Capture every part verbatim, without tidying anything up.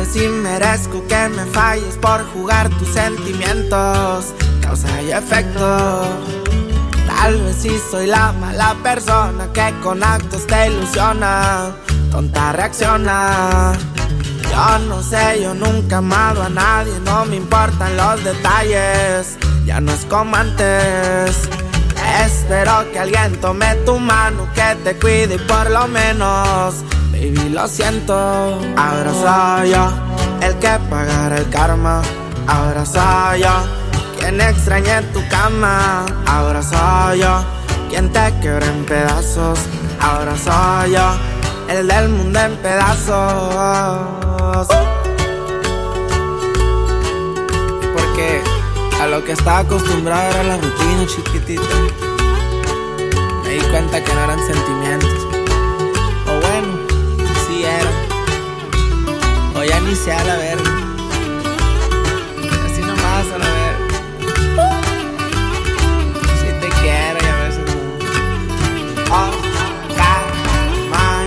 vez sí merezco que me falles por jugar tus sentimientos, causa y efecto. Tal vez sí soy la mala persona que con actos te ilusiona, tonta reacciona. Yo no sé, yo nunca he amado a nadie, no me importan los detalles, ya no es como antes. Espero que alguien tome tu mano, que te cuide y por lo menos, baby, lo siento. Ahora soy yo el que pagará el karma. Ahora soy yo quien extrañé tu cama. Ahora soy yo quien te quebré en pedazos. Ahora soy yo el del mundo en pedazos. Y porque a lo que estaba acostumbrado era la rutina, chiquitita, me di cuenta que no eran sentimientos. O bueno, sí eran. O ya ni sé a la verga. Así nomás a la verga. Si te quiero y a veces no. Oh, God, my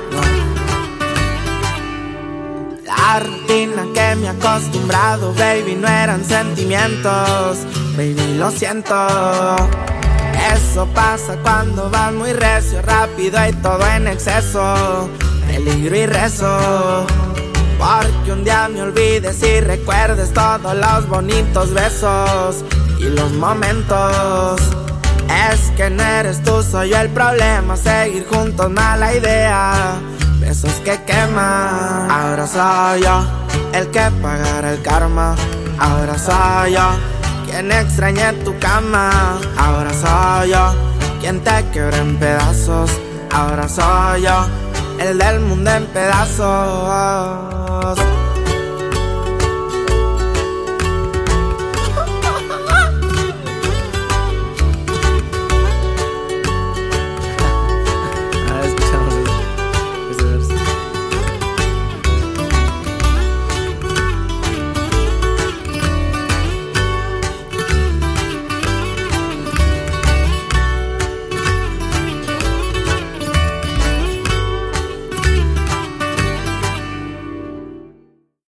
God. La rutina que me he acostumbrado, baby, no eran sentimientos. Baby, lo siento. Eso pasa cuando vas muy recio, rápido y todo en exceso. Peligro y rezo, porque un día me olvides y recuerdes todos los bonitos besos y los momentos. Es que no eres tú, soy yo el problema. Seguir juntos, mala idea. Besos que queman. Ahora soy yo el que pagará el karma. Ahora soy yo quien extrañé tu cama. Ahora soy yo quien te quebré en pedazos. Ahora soy yo el del mundo en pedazos.